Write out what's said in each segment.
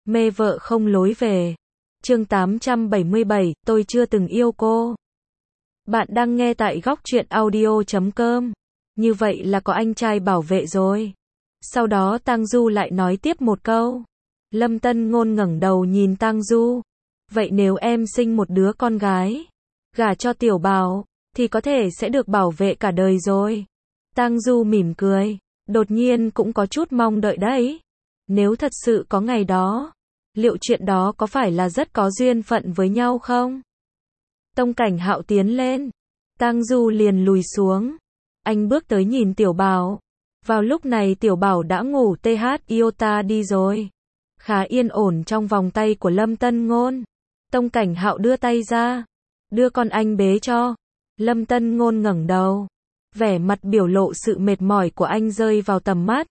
Mê vợ không lối về. Chương 877, tôi chưa từng yêu cô. Bạn đang nghe tại góc truyện audio.com. Như vậy là có anh trai bảo vệ rồi. Sau đó Tang Du lại nói tiếp một câu. Lâm Tân Ngôn ngẩng đầu nhìn Tang Du. Vậy nếu em sinh một đứa con gái, gả cho Tiểu Bảo, thì có thể sẽ được bảo vệ cả đời rồi. Tang Du mỉm cười. Đột nhiên cũng có chút mong đợi đấy. Nếu thật sự có ngày đó, liệu chuyện đó có phải là rất có duyên phận với nhau không? Tông Cảnh Hạo tiến lên. Tang Du liền lùi xuống. Anh bước tới nhìn Tiểu Bảo. Vào lúc này Tiểu Bảo đã ngủ iota đi rồi. Khá yên ổn trong vòng tay của Lâm Tân Ngôn. Tông Cảnh Hạo đưa tay ra. Đưa con anh bế cho. Lâm Tân Ngôn ngẩng đầu. Vẻ mặt biểu lộ sự mệt mỏi của anh rơi vào tầm mắt.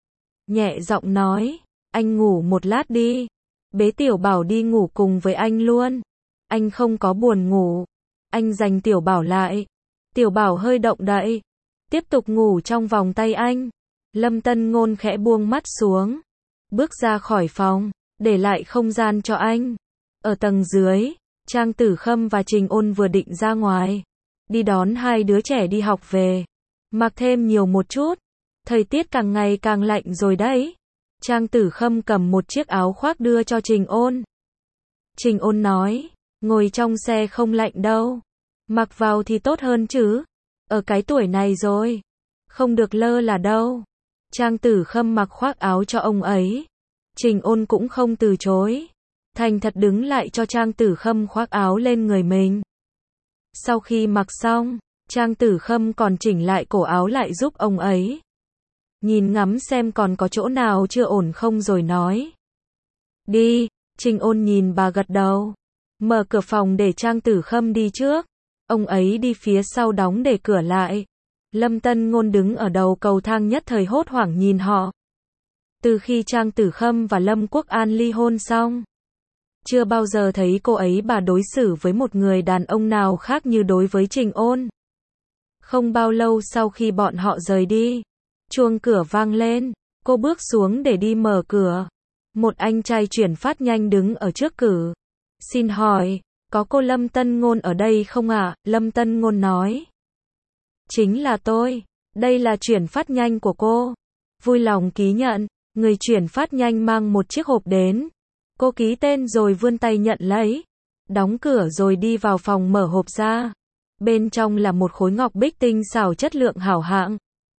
Nhẹ giọng nói. Anh ngủ một lát đi. Bế Tiểu Bảo đi ngủ cùng với anh luôn. Anh không có buồn ngủ. Anh giành Tiểu Bảo lại. Tiểu Bảo hơi động đậy. Tiếp tục ngủ trong vòng tay anh. Lâm Tân Ngôn khẽ buông mắt xuống. Bước ra khỏi phòng. Để lại không gian cho anh. Ở tầng dưới, Trang Tử Khâm và Trình Ôn vừa định ra ngoài. Đi đón hai đứa trẻ đi học về. Mặc thêm nhiều một chút. Thời tiết càng ngày càng lạnh rồi đấy. Trang Tử Khâm cầm một chiếc áo khoác đưa cho Trình Ôn. Trình Ôn nói, ngồi trong xe không lạnh đâu. Mặc vào thì tốt hơn chứ. Ở cái tuổi này rồi. Không được lơ là đâu. Trang Tử Khâm mặc khoác áo cho ông ấy. Trình Ôn cũng không từ chối. Thành thật đứng lại cho Trang Tử Khâm khoác áo lên người mình. Sau khi mặc xong, Trang Tử Khâm còn chỉnh lại cổ áo lại giúp ông ấy. Nhìn ngắm xem còn có chỗ nào chưa ổn không rồi nói. Đi, Trình Ôn nhìn bà gật đầu. Mở cửa phòng để Trang Tử Khâm đi trước. Ông ấy đi phía sau đóng để cửa lại. Lâm Tân Ngôn đứng ở đầu cầu thang nhất thời hốt hoảng nhìn họ. Từ khi Trang Tử Khâm và Lâm Quốc An ly hôn xong, chưa bao giờ thấy cô ấy bà đối xử với một người đàn ông nào khác như đối với Trình Ôn. Không bao lâu sau khi bọn họ rời đi, chuông cửa vang lên, cô bước xuống để đi mở cửa. Một anh trai chuyển phát nhanh đứng ở trước cửa. Xin hỏi, có cô Lâm Tân Ngôn ở đây không ạ? Lâm Tân Ngôn nói. Chính là tôi, đây là chuyển phát nhanh của cô. Vui lòng ký nhận, người chuyển phát nhanh mang một chiếc hộp đến. Cô ký tên rồi vươn tay nhận lấy. Đóng cửa rồi đi vào phòng mở hộp ra. Bên trong là một khối ngọc bích tinh xảo chất lượng hảo hạng.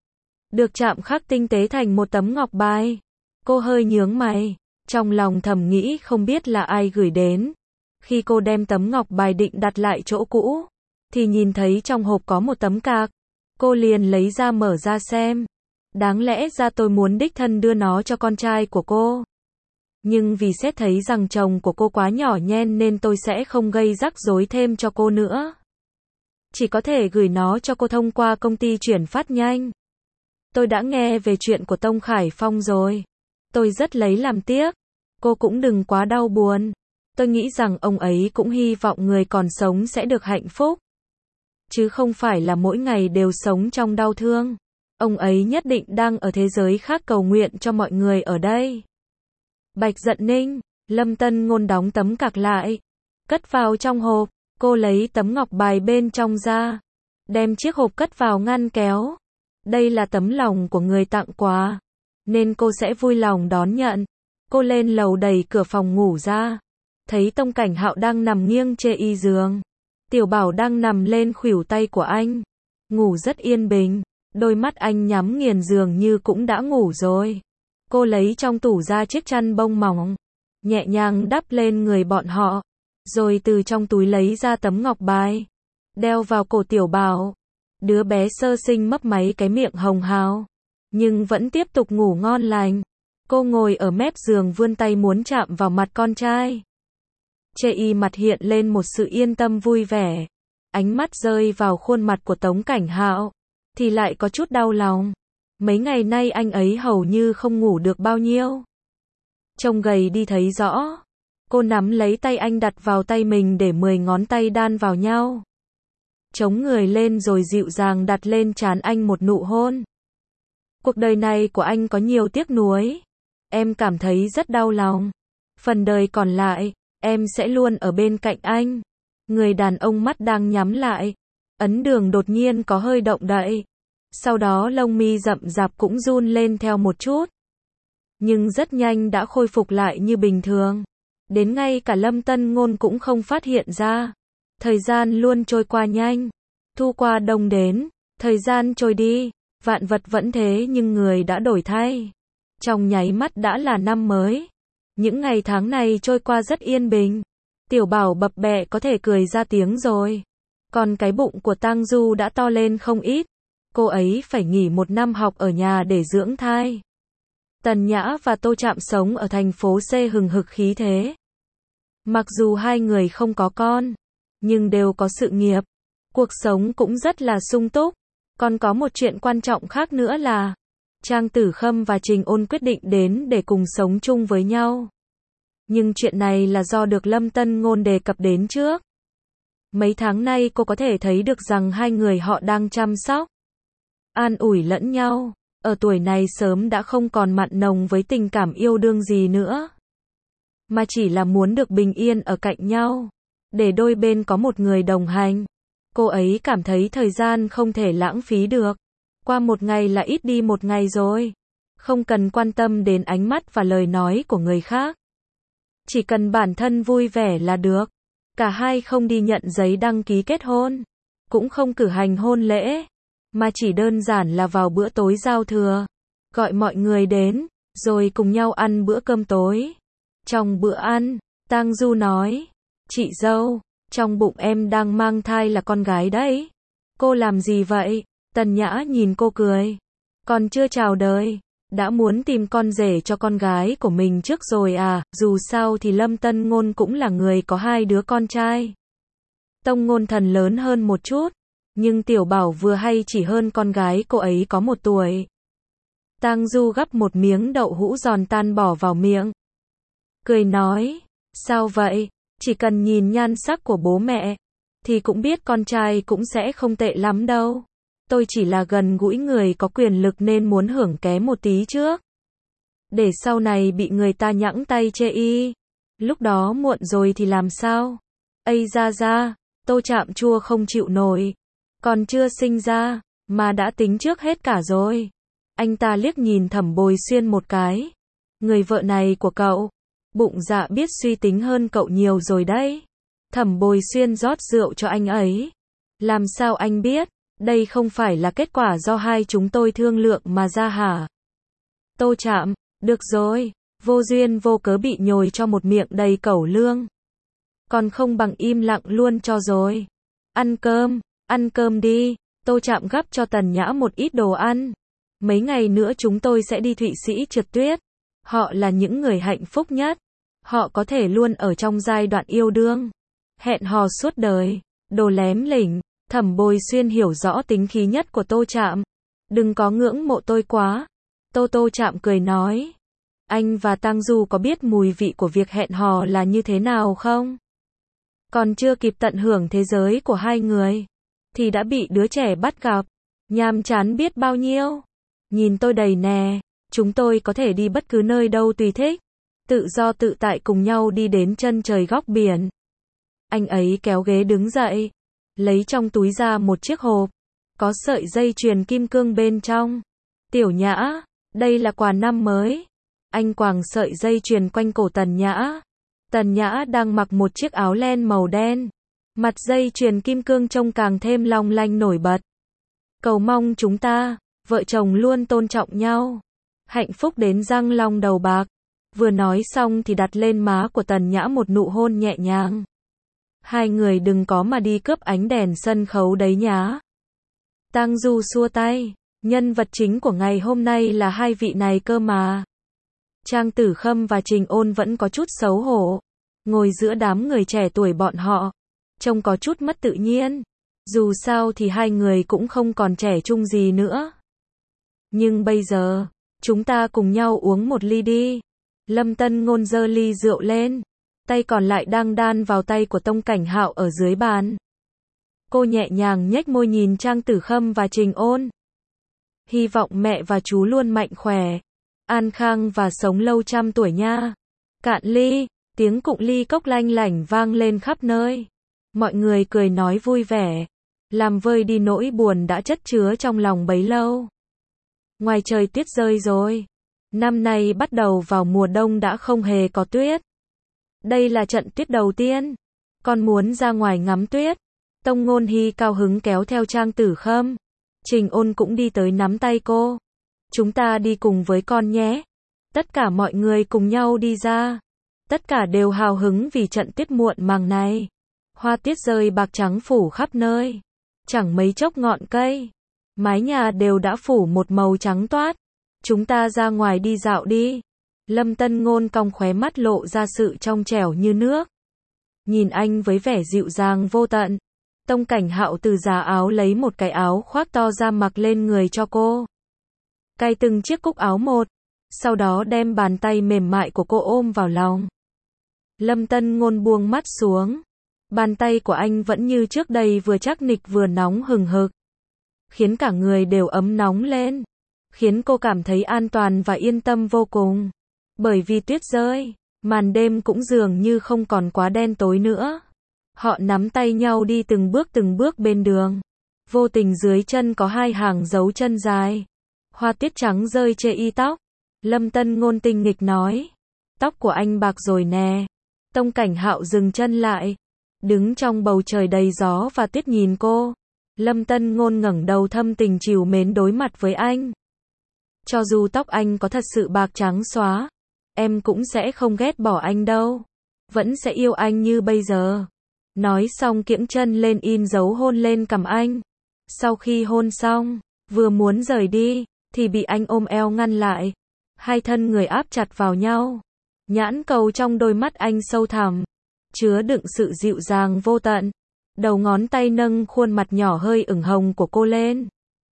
Được chạm khắc tinh tế thành một tấm ngọc bài. Cô hơi nhướng mày. Trong lòng thầm nghĩ không biết là ai gửi đến. Khi cô đem tấm ngọc bài định đặt lại chỗ cũ, thì nhìn thấy trong hộp có một tấm cạc. Cô liền lấy ra mở ra xem. Đáng lẽ ra tôi muốn đích thân đưa nó cho con trai của cô. Nhưng vì xét thấy rằng chồng của cô quá nhỏ nhen nên tôi sẽ không gây rắc rối thêm cho cô nữa. Chỉ có thể gửi nó cho cô thông qua công ty chuyển phát nhanh. Tôi đã nghe về chuyện của Tông Khải Phong rồi. Tôi rất lấy làm tiếc. Cô cũng đừng quá đau buồn. Tôi nghĩ rằng ông ấy cũng hy vọng người còn sống sẽ được hạnh phúc. Chứ không phải là mỗi ngày đều sống trong đau thương. Ông ấy nhất định đang ở thế giới khác cầu nguyện cho mọi người ở đây. Bạch Dận Ninh, Lâm Tân Ngôn đóng tấm cạc lại. Cất vào trong hộp. Cô lấy tấm ngọc bài bên trong ra. Đem chiếc hộp cất vào ngăn kéo. Đây là tấm lòng của người tặng quà. Nên cô sẽ vui lòng đón nhận. Cô lên lầu đẩy cửa phòng ngủ ra. Thấy Tông Cảnh Hạo đang nằm nghiêng trên y giường. Tiểu Bảo đang nằm lên khuỷu tay của anh. Ngủ rất yên bình. Đôi mắt anh nhắm nghiền dường như cũng đã ngủ rồi. Cô lấy trong tủ ra chiếc chăn bông mỏng. Nhẹ nhàng đắp lên người bọn họ. Rồi từ trong túi lấy ra tấm ngọc bài. Đeo vào cổ Tiểu Bảo. Đứa bé sơ sinh mấp máy cái miệng hồng hào. Nhưng vẫn tiếp tục ngủ ngon lành. Cô ngồi ở mép giường vươn tay muốn chạm vào mặt con trai. Chê y mặt hiện lên một sự yên tâm vui vẻ. Ánh mắt rơi vào khuôn mặt của Tống Cảnh Hạo. Thì lại có chút đau lòng. Mấy ngày nay anh ấy hầu như không ngủ được bao nhiêu. Trông gầy đi thấy rõ. Cô nắm lấy tay anh đặt vào tay mình để 10 ngón tay đan vào nhau. Chống người lên rồi dịu dàng đặt lên trán anh một nụ hôn. Cuộc đời này của anh có nhiều tiếc nuối. Em cảm thấy rất đau lòng. Phần đời còn lại, em sẽ luôn ở bên cạnh anh. Người đàn ông mắt đang nhắm lại. Ấn Đường đột nhiên có hơi động đậy. Sau đó lông mi rậm rạp cũng run lên theo một chút. Nhưng rất nhanh đã khôi phục lại như bình thường. Đến ngay cả Lâm Tân Ngôn cũng không phát hiện ra. Thời gian luôn trôi qua nhanh. Thu qua đông đến, thời gian trôi đi, vạn vật vẫn thế nhưng người đã đổi thay. Trong nháy mắt đã là năm mới. Những ngày tháng này trôi qua rất yên bình. Tiểu Bảo bập bẹ có thể cười ra tiếng rồi. Còn cái bụng của Tang Du đã to lên không ít. Cô ấy phải nghỉ 1 năm học ở nhà để dưỡng thai. Tần Nhã và Tô Trạm sống ở thành phố C hừng hực khí thế. Mặc dù hai người không có con, nhưng đều có sự nghiệp. Cuộc sống cũng rất là sung túc. Còn có một chuyện quan trọng khác nữa là Trang Tử Khâm và Trình Ôn quyết định đến để cùng sống chung với nhau. Nhưng chuyện này là do được Lâm Tân Ngôn đề cập đến trước. Mấy tháng nay cô có thể thấy được rằng hai người họ đang chăm sóc, an ủi lẫn nhau. Ở tuổi này sớm đã không còn mặn nồng với tình cảm yêu đương gì nữa. Mà chỉ là muốn được bình yên ở cạnh nhau. Để đôi bên có một người đồng hành. Cô ấy cảm thấy thời gian không thể lãng phí được. Qua một ngày là ít đi một ngày rồi. Không cần quan tâm đến ánh mắt và lời nói của người khác. Chỉ cần bản thân vui vẻ là được. Cả hai không đi nhận giấy đăng ký kết hôn. Cũng không cử hành hôn lễ. Mà chỉ đơn giản là vào bữa tối giao thừa. Gọi mọi người đến. Rồi cùng nhau ăn bữa cơm tối. Trong bữa ăn, Tang Du nói. Chị dâu, trong bụng em đang mang thai là con gái đấy. Cô làm gì vậy? Tần Nhã nhìn cô cười. Còn chưa chào đời. Đã muốn tìm con rể cho con gái của mình trước rồi à? Dù sao thì Lâm Tân Ngôn cũng là người có 2 đứa con trai. Tông Ngôn Thần lớn hơn một chút. Nhưng Tiểu Bảo vừa hay chỉ hơn con gái cô ấy có 1 tuổi. Tang Du gắp một miếng đậu hũ giòn tan bỏ vào miệng. Cười nói. Sao vậy? Chỉ cần nhìn nhan sắc của bố mẹ, thì cũng biết con trai cũng sẽ không tệ lắm đâu. Tôi chỉ là gần gũi người có quyền lực nên muốn hưởng ké một tí trước. Để sau này bị người ta nhẵng tay chê y. Lúc đó muộn rồi thì làm sao? Ây ra, Tô Trạm chua không chịu nổi. Còn chưa sinh ra, mà đã tính trước hết cả rồi. Anh ta liếc nhìn Thẩm Bồi Xuyên một cái. Người vợ này của cậu, bụng dạ biết suy tính hơn cậu nhiều rồi đấy. Thẩm Bồi Xuyên rót rượu cho anh ấy. Làm sao anh biết? Đây không phải là kết quả do hai chúng tôi thương lượng mà ra hả? Tô Trạm, được rồi, vô duyên vô cớ bị nhồi cho một miệng đầy cẩu lương. Còn không bằng im lặng luôn cho rồi. Ăn cơm đi. Tô Trạm gắp cho Tần Nhã một ít đồ ăn. Mấy ngày nữa chúng tôi sẽ đi Thụy Sĩ trượt tuyết. Họ là những người hạnh phúc nhất. Họ có thể luôn ở trong giai đoạn yêu đương. Hẹn hò suốt đời. Đồ lém lỉnh. Thẩm Bồi Xuyên hiểu rõ tính khí nhất của Tô Trạm. Đừng có ngưỡng mộ tôi quá. Tô Trạm cười nói. Anh và Tang Du có biết mùi vị của việc hẹn hò là như thế nào không? Còn chưa kịp tận hưởng thế giới của hai người, thì đã bị đứa trẻ bắt gặp. Nhàm chán biết bao nhiêu. Nhìn tôi đầy nè. Chúng tôi có thể đi bất cứ nơi đâu tùy thích. Tự do tự tại cùng nhau đi đến chân trời góc biển. Anh ấy kéo ghế đứng dậy. Lấy trong túi ra một chiếc hộp. Có sợi dây chuyền kim cương bên trong. Tiểu Nhã, đây là quà năm mới. Anh quàng sợi dây chuyền quanh cổ Tần Nhã. Tần Nhã đang mặc một chiếc áo len màu đen. Mặt dây chuyền kim cương trông càng thêm long lanh nổi bật. Cầu mong chúng ta, vợ chồng luôn tôn trọng nhau. Hạnh phúc đến răng long đầu bạc. Vừa nói xong thì đặt lên má của Tần Nhã một nụ hôn nhẹ nhàng. Hai người đừng có mà đi cướp ánh đèn sân khấu đấy nhá. Tang Du xua tay. Nhân vật chính của ngày hôm nay là hai vị này cơ mà. Trang Tử Khâm và Trình Ôn vẫn có chút xấu hổ. Ngồi giữa đám người trẻ tuổi bọn họ. Trông có chút mất tự nhiên. Dù sao thì hai người cũng không còn trẻ trung gì nữa. Nhưng bây giờ, chúng ta cùng nhau uống một ly đi. Lâm Tân Ngôn giơ ly rượu lên. Tay còn lại đang đan vào tay của Tông Cảnh Hạo ở dưới bàn. Cô nhẹ nhàng nhếch môi nhìn Trang Tử Khâm và Trình Ôn. Hy vọng mẹ và chú luôn mạnh khỏe, an khang và sống lâu trăm tuổi nha. Cạn ly. Tiếng cụng ly cốc lanh lảnh vang lên khắp nơi. Mọi người cười nói vui vẻ, làm vơi đi nỗi buồn đã chất chứa trong lòng bấy lâu. Ngoài trời tuyết rơi rồi. Năm nay bắt đầu vào mùa đông đã không hề có tuyết. Đây là trận tuyết đầu tiên. Con muốn ra ngoài ngắm tuyết. Tông Ngôn Hy cao hứng kéo theo Trang Tử Khâm. Trình Ôn cũng đi tới nắm tay cô. Chúng ta đi cùng với con nhé. Tất cả mọi người cùng nhau đi ra. Tất cả đều hào hứng vì trận tuyết muộn màng này. Hoa tuyết rơi bạc trắng phủ khắp nơi. Chẳng mấy chốc ngọn cây, mái nhà đều đã phủ một màu trắng toát. Chúng ta ra ngoài đi dạo đi. Lâm Tân Ngôn cong khóe mắt lộ ra sự trong trẻo như nước. Nhìn anh với vẻ dịu dàng vô tận. Tông Cảnh Hạo từ giá áo lấy một cái áo khoác to ra mặc lên người cho cô. Cài từng chiếc cúc áo một. Sau đó đem bàn tay mềm mại của cô ôm vào lòng. Lâm Tân Ngôn buông mắt xuống. Bàn tay của anh vẫn như trước đây vừa chắc nịch vừa nóng hừng hực. Khiến cả người đều ấm nóng lên. Khiến cô cảm thấy an toàn và yên tâm vô cùng. Bởi vì tuyết rơi, màn đêm cũng dường như không còn quá đen tối nữa. Họ nắm tay nhau đi từng bước bên đường. Vô tình dưới chân có hai hàng dấu chân dài. Hoa tuyết trắng rơi trên y tóc. Lâm Tân Ngôn tinh nghịch nói. Tóc của anh bạc rồi nè. Tông Cảnh Hạo dừng chân lại. Đứng trong bầu trời đầy gió và tuyết nhìn cô. Lâm Tân Ngôn ngẩng đầu thâm tình trìu mến đối mặt với anh. Cho dù tóc anh có thật sự bạc trắng xóa, em cũng sẽ không ghét bỏ anh đâu. Vẫn sẽ yêu anh như bây giờ. Nói xong kiễng chân lên in dấu hôn lên cằm anh. Sau khi hôn xong, vừa muốn rời đi, thì bị anh ôm eo ngăn lại. Hai thân người áp chặt vào nhau. Nhãn cầu trong đôi mắt anh sâu thẳm, chứa đựng sự dịu dàng vô tận. Đầu ngón tay nâng khuôn mặt nhỏ hơi ửng hồng của cô lên.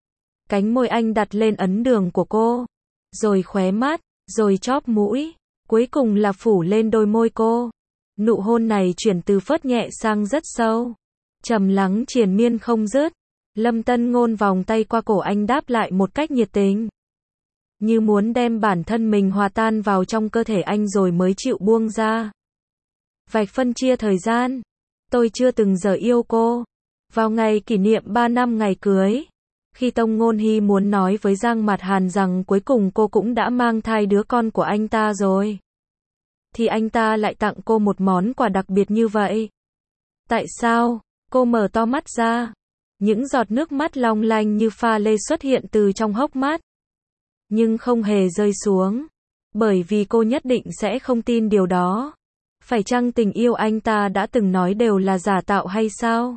Cánh môi anh đặt lên ấn đường của cô. Rồi khóe mắt, rồi chóp mũi. Cuối cùng là phủ lên đôi môi cô. Nụ hôn này chuyển từ phớt nhẹ sang rất sâu. Trầm lắng triền miên không dứt. Lâm Tân Ngôn vòng tay qua cổ anh đáp lại một cách nhiệt tình. Như muốn đem bản thân mình hòa tan vào trong cơ thể anh rồi mới chịu buông ra. Vạch phân chia thời gian. Tôi chưa từng giờ yêu cô. Vào ngày kỷ niệm 3 năm ngày cưới. Khi Tông Ngôn Hy muốn nói với Giang Mạt Hàn rằng cuối cùng cô cũng đã mang thai đứa con của anh ta rồi. Thì anh ta lại tặng cô một món quà đặc biệt như vậy. Tại sao? Cô mở to mắt ra. Những giọt nước mắt long lanh như pha lê xuất hiện từ trong hốc mắt. Nhưng không hề rơi xuống. Bởi vì cô nhất định sẽ không tin điều đó. Phải chăng tình yêu anh ta đã từng nói đều là giả tạo hay sao?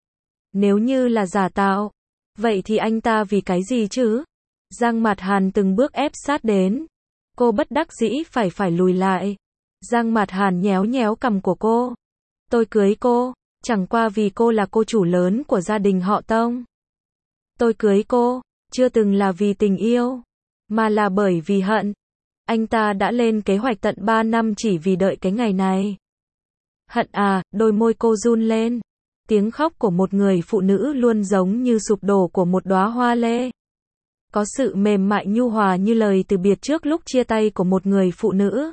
Nếu như là giả tạo, vậy thì anh ta vì cái gì chứ? Giang Mạt Hàn từng bước ép sát đến. Cô bất đắc dĩ phải lùi lại. Giang Mạt Hàn nhéo nhéo cằm của cô. Tôi cưới cô, chẳng qua vì cô là cô chủ lớn của gia đình họ Tông. Tôi cưới cô, chưa từng là vì tình yêu, mà là bởi vì hận. Anh ta đã lên kế hoạch tận 3 năm chỉ vì đợi cái ngày này. Hận à, đôi môi cô run lên. Tiếng khóc của một người phụ nữ luôn giống như sụp đổ của một đóa hoa lê. Có sự mềm mại nhu hòa như lời từ biệt trước lúc chia tay của một người phụ nữ.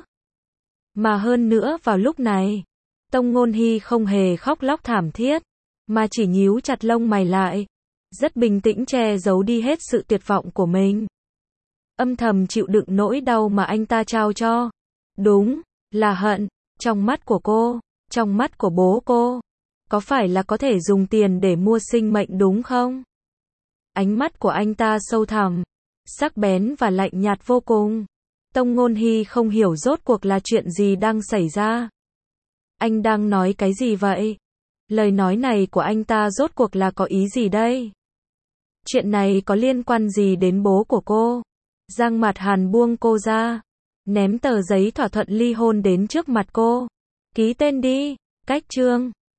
Mà hơn nữa vào lúc này, Tông Ngôn Hy không hề khóc lóc thảm thiết, mà chỉ nhíu chặt lông mày lại. Rất bình tĩnh che giấu đi hết sự tuyệt vọng của mình. Âm thầm chịu đựng nỗi đau mà anh ta trao cho. Đúng, là hận. Trong mắt của cô, trong mắt của bố cô. Có phải là có thể dùng tiền để mua sinh mệnh đúng không? Ánh mắt của anh ta sâu thẳm, sắc bén và lạnh nhạt vô cùng. Tông Ngôn Hy không hiểu rốt cuộc là chuyện gì đang xảy ra. Anh đang nói cái gì vậy? Lời nói này của anh ta rốt cuộc là có ý gì đây? Chuyện này có liên quan gì đến bố của cô? Giang Mạt Hàn buông cô ra, ném tờ giấy thỏa thuận ly hôn đến trước mặt cô. Ký tên đi. Cách chương